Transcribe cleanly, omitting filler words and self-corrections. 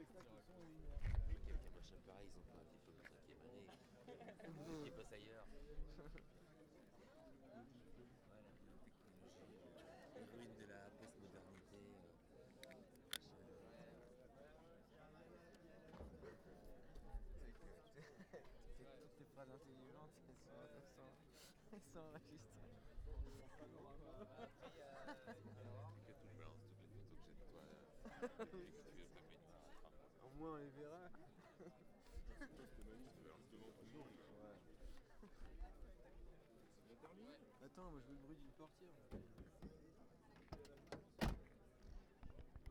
Quelqu'un machin pareil, ils ont pas un diplôme de 5e année. Qui bossent ailleurs. Voilà, la technologie, les ruines de la postmodernité. Toutes tes phrases intelligentes, elles sont enregistrées. Que tu balances toutes les photos que j'ai de toi et que tu veux pas mettre. Au moins on les verra. Tu balances devant tout le monde. Ouais. Attends, moi je veux le bruit d'une portière.